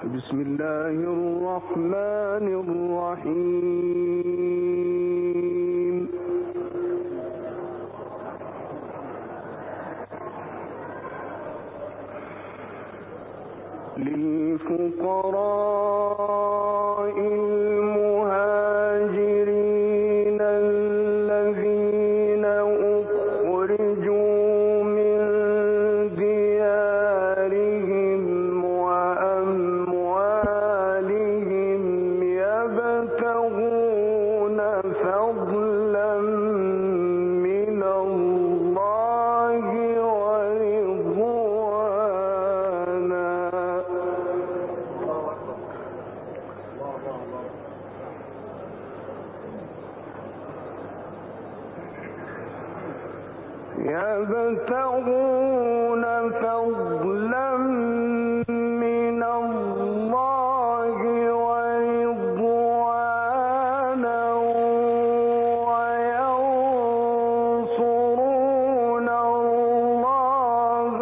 بسم الله الرحمن الرحيم. للفقراء المهاجرين الذين أخرجوا من ديارهم وأموالهم يبتغون فضلا من الله ورضوانا وينصرون الله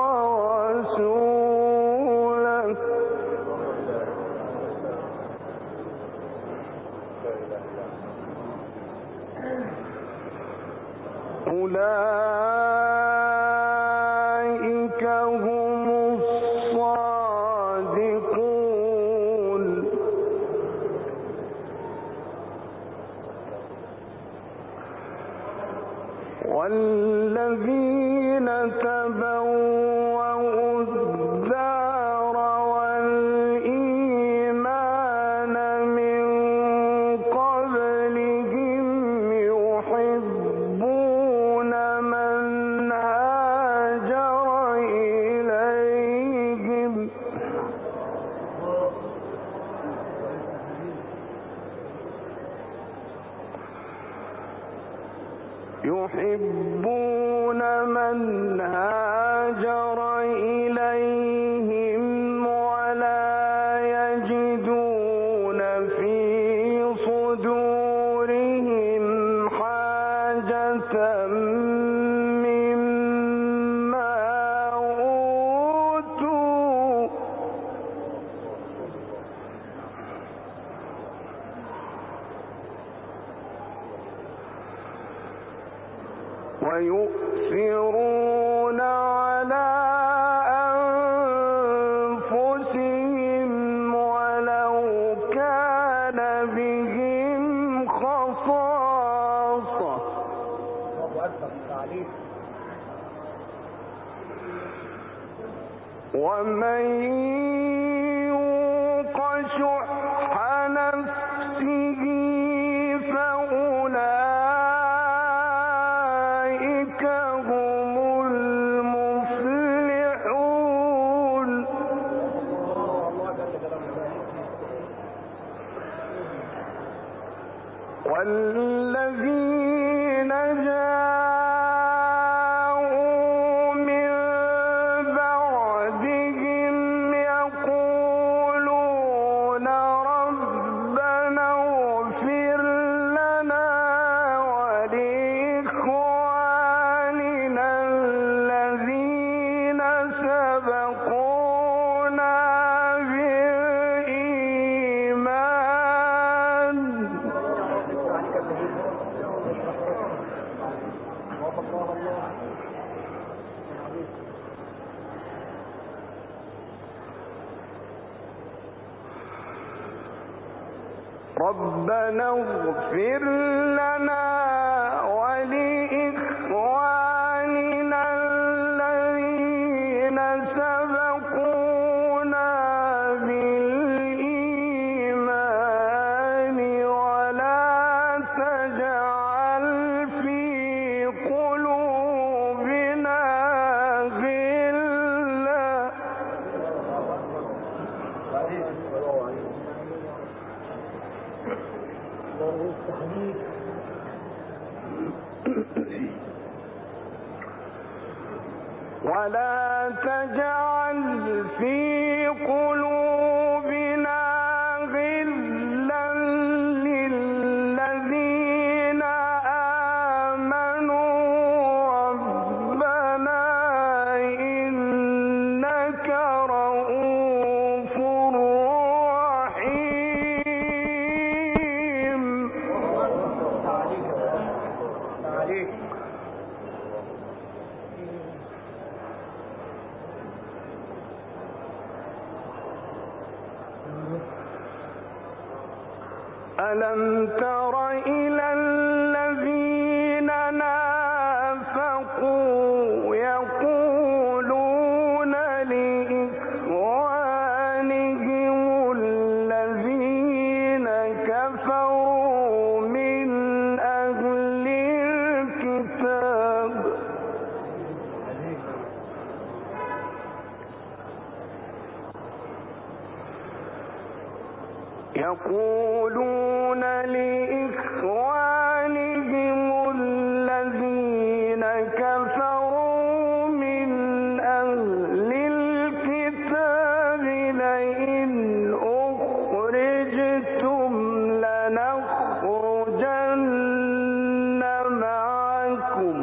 ورسوله أولئك هم الصادقون. والذين تبوأوا الدار والإيمان من قبلهم يحبون من هاجر إليهم ولا يجدون في صدورهم حاجة مما أوتوا ويؤثرون على أنفسهم ولو كان بهم خصاصة ومن يوق شح نفسه فأولئك هم المفلحون. والذين جاءوا من بعدهم يقولون ربنا اغفر لنا ولإخواننا الذين سبقونا بالإيمان ربنا اغفر لنا ولإخواننا الذين سبقونا بالإيمان ولا تجعل في قلوبنا غلا ولا تجعل في قلوبنا غلا للذين آمنوا ربنا إنك رؤوف ألم تر إلى الذين نافقوا يقولون لإخوانهم الذين كفروا من أهل الكتاب لئن أخرجتم لنخرجن معكم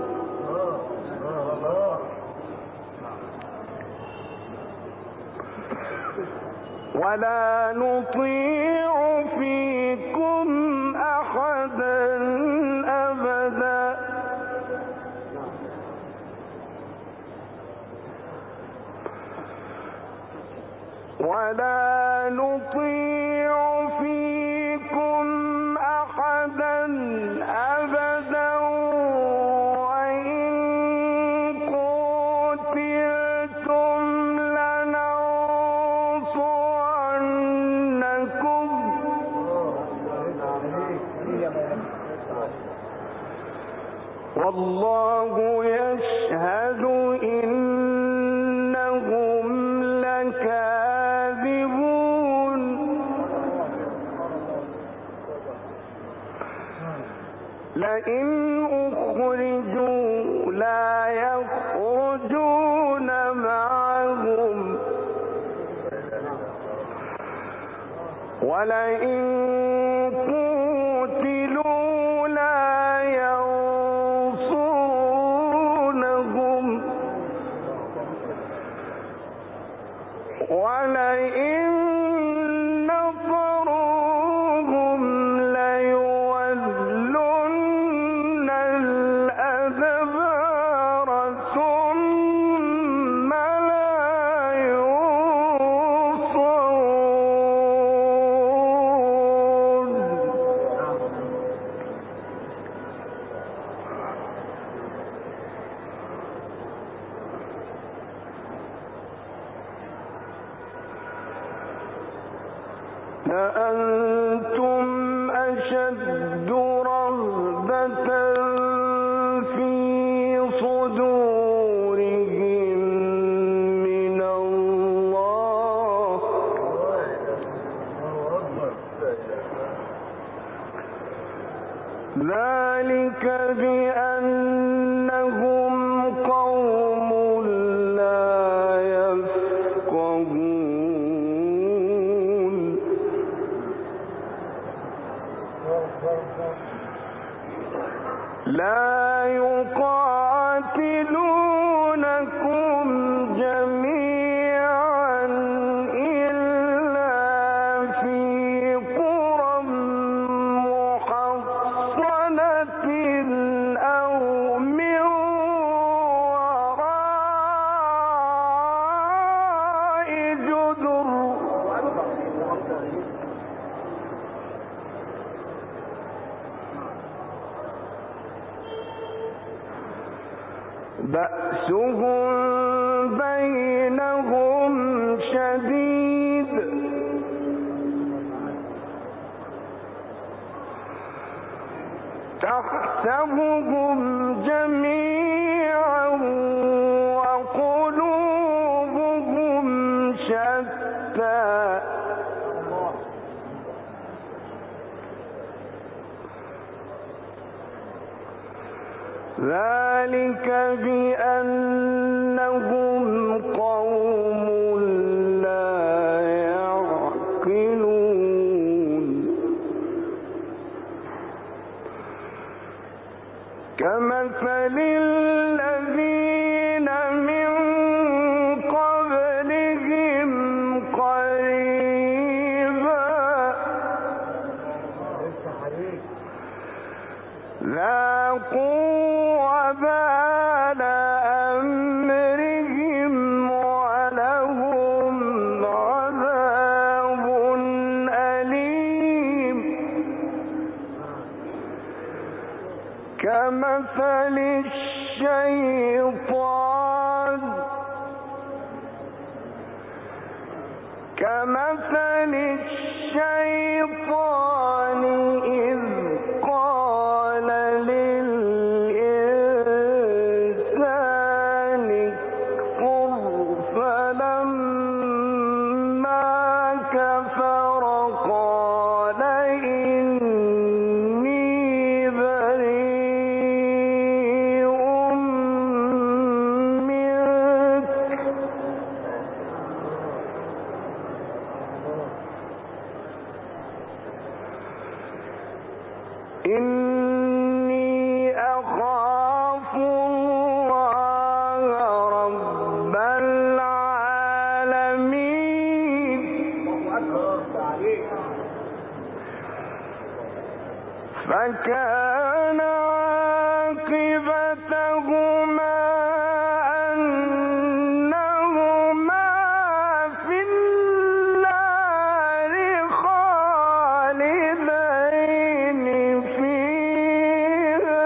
ولا نطيع فيكم أحدا أبدا وإن قتلتم لننصرنكم والله يشهد إنهم لكاذبون لئن أخرجوا لا يخرجون معهم ولئن قتلوا لا ينصرونهم ولئن نصروهم ليولن الأدبار ثم لا ينصرون لأنتم أشد رهبة في صدورهم من الله ذلك بأنهم قوم لا يفقهون لا يقاتلونكم جميعا إلا في قرى محصنة أو من وراء جدر بأسهم بينهم شديد تحسبهم جميعا وقلوبهم شتى ذلك بأنهم قوم لا يعقلون كمثل الذين من قبلهم قريبا ذاقوا وبال أمرهم ولهم عذاب كمثل الشيطان إذ قال للإنسان اكفر فلما كفر قال إني بريء منك إني أخاف الله رب العالمين فكان عاقبتهما أنهما في النار خالدين فيها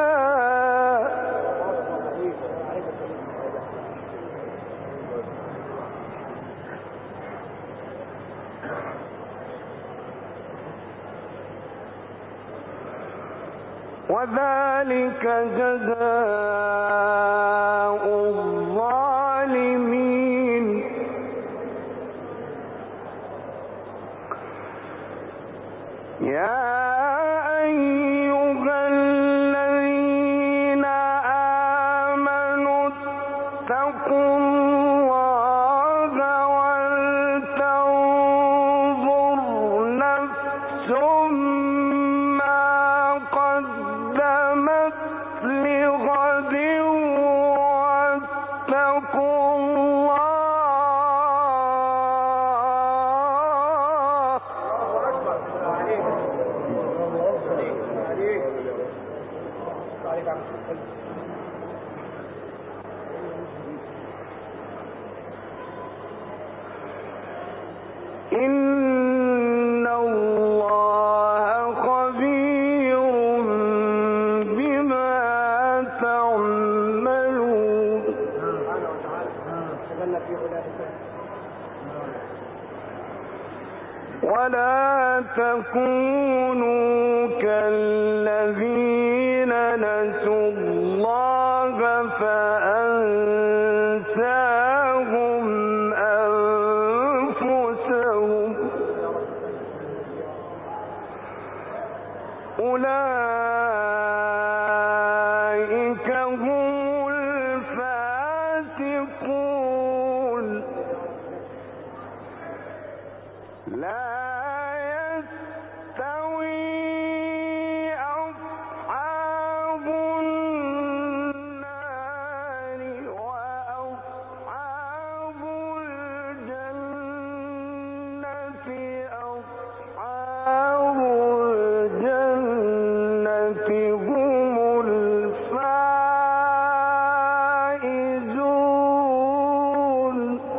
وذلك جزاء الظالمين يا أيها الذين آمنوا اتقوا الله ولتنظر نفس ما قدمت لغد واتقوا الله إن الله خبير بما تعملون ولا تكونوا كالذين نسوا الله فأنساهم أنفسهم أولئك هم الفاسقون لا يستوي أصحاب النار وأصحاب الجنة أصحاب الجنة هم الفائزون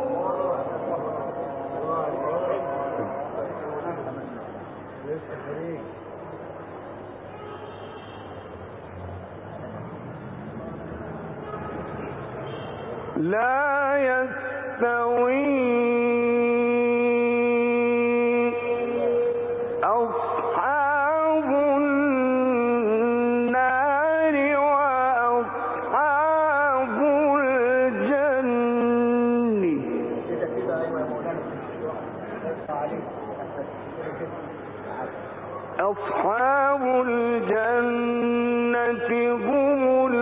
لا يستوي أصحاب النار وأصحاب الجنة أصحاب الجنة هم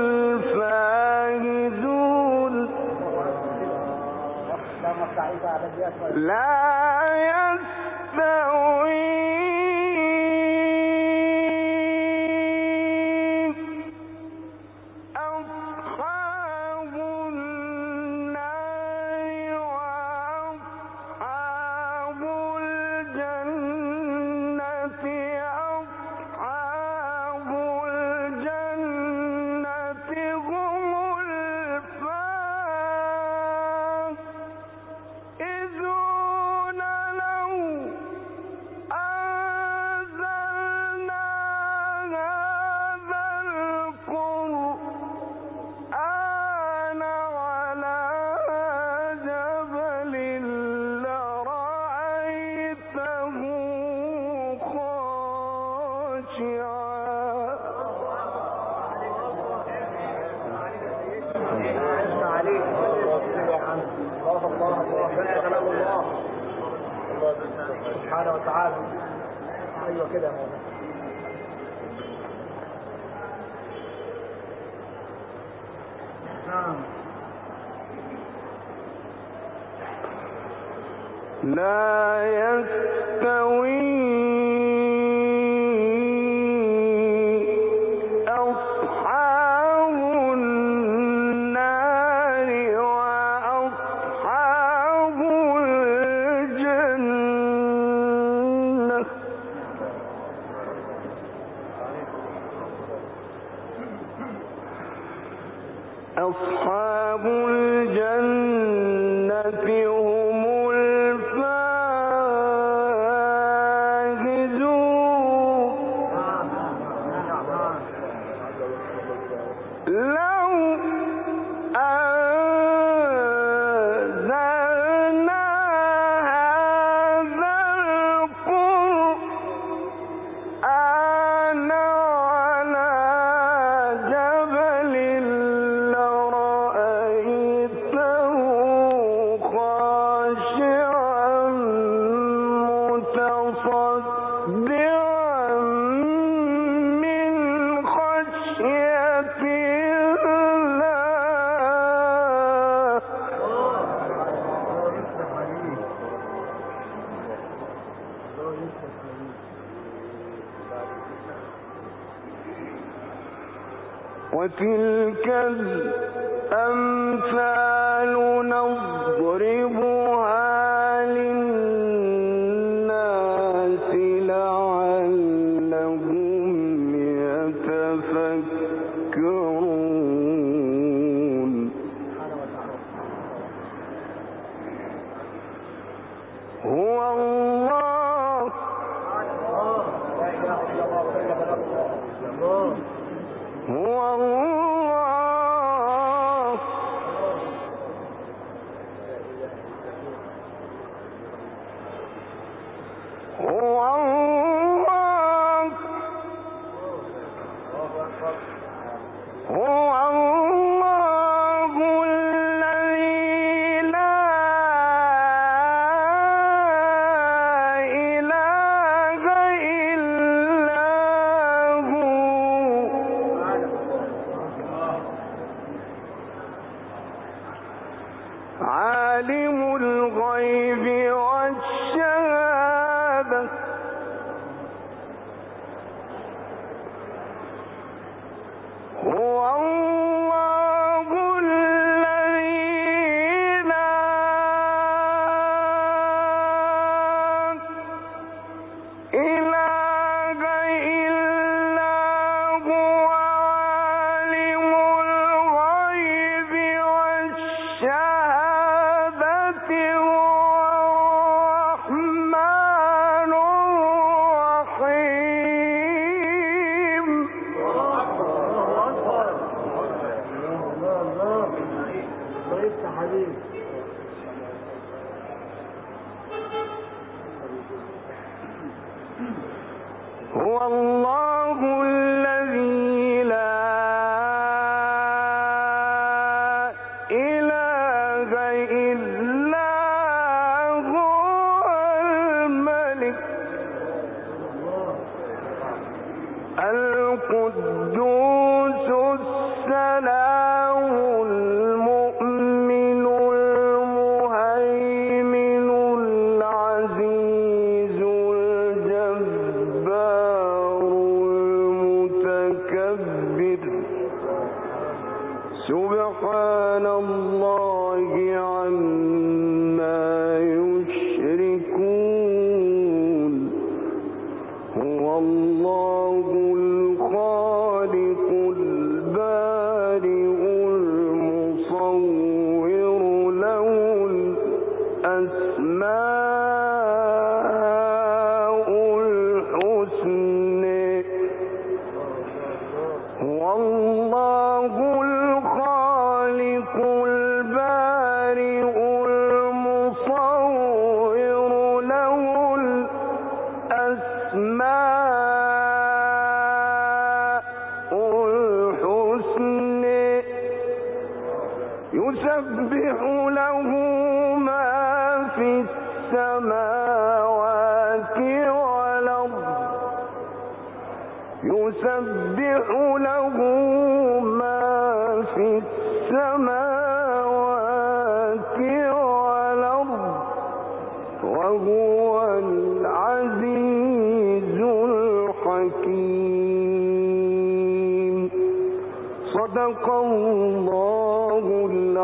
الفائزون لا يستوي أصحاب النار وأصحاب الجنة أصحاب الجنة هم الفائزون لهم سبحانه وتعالى. ايوه كده يا مولانا. نعم. لا يستوي أصحاب النار وأصحاب الجنة. أصحاب الجنة هم وتلك الأمثال نضربها للناس لعلهم يتفكرون. هو الله هو الله هو الله هو الله الذي لا إله إلا هو عالم الغيب والشهادة هو الله الذي لا إله إلا هو عالم الغيب والشهادة هو الرحمن الرحيم. هو الله الذي لا إله إلا هو الملك القدوس السلام المؤمن المهيمن العزيز الجبار المتكبر سبحان الله عما يشركون. هو الله الخالق البارئ المصور له الأسماء الحسنى. هو الله الخالق البارئ المصور له الأسماء الحسنى يسبح له ما في السماوات السماوات والأرض يسبح له ما في السماوات والأرض وهو العزيز الحكيم. صدق الله العظيم.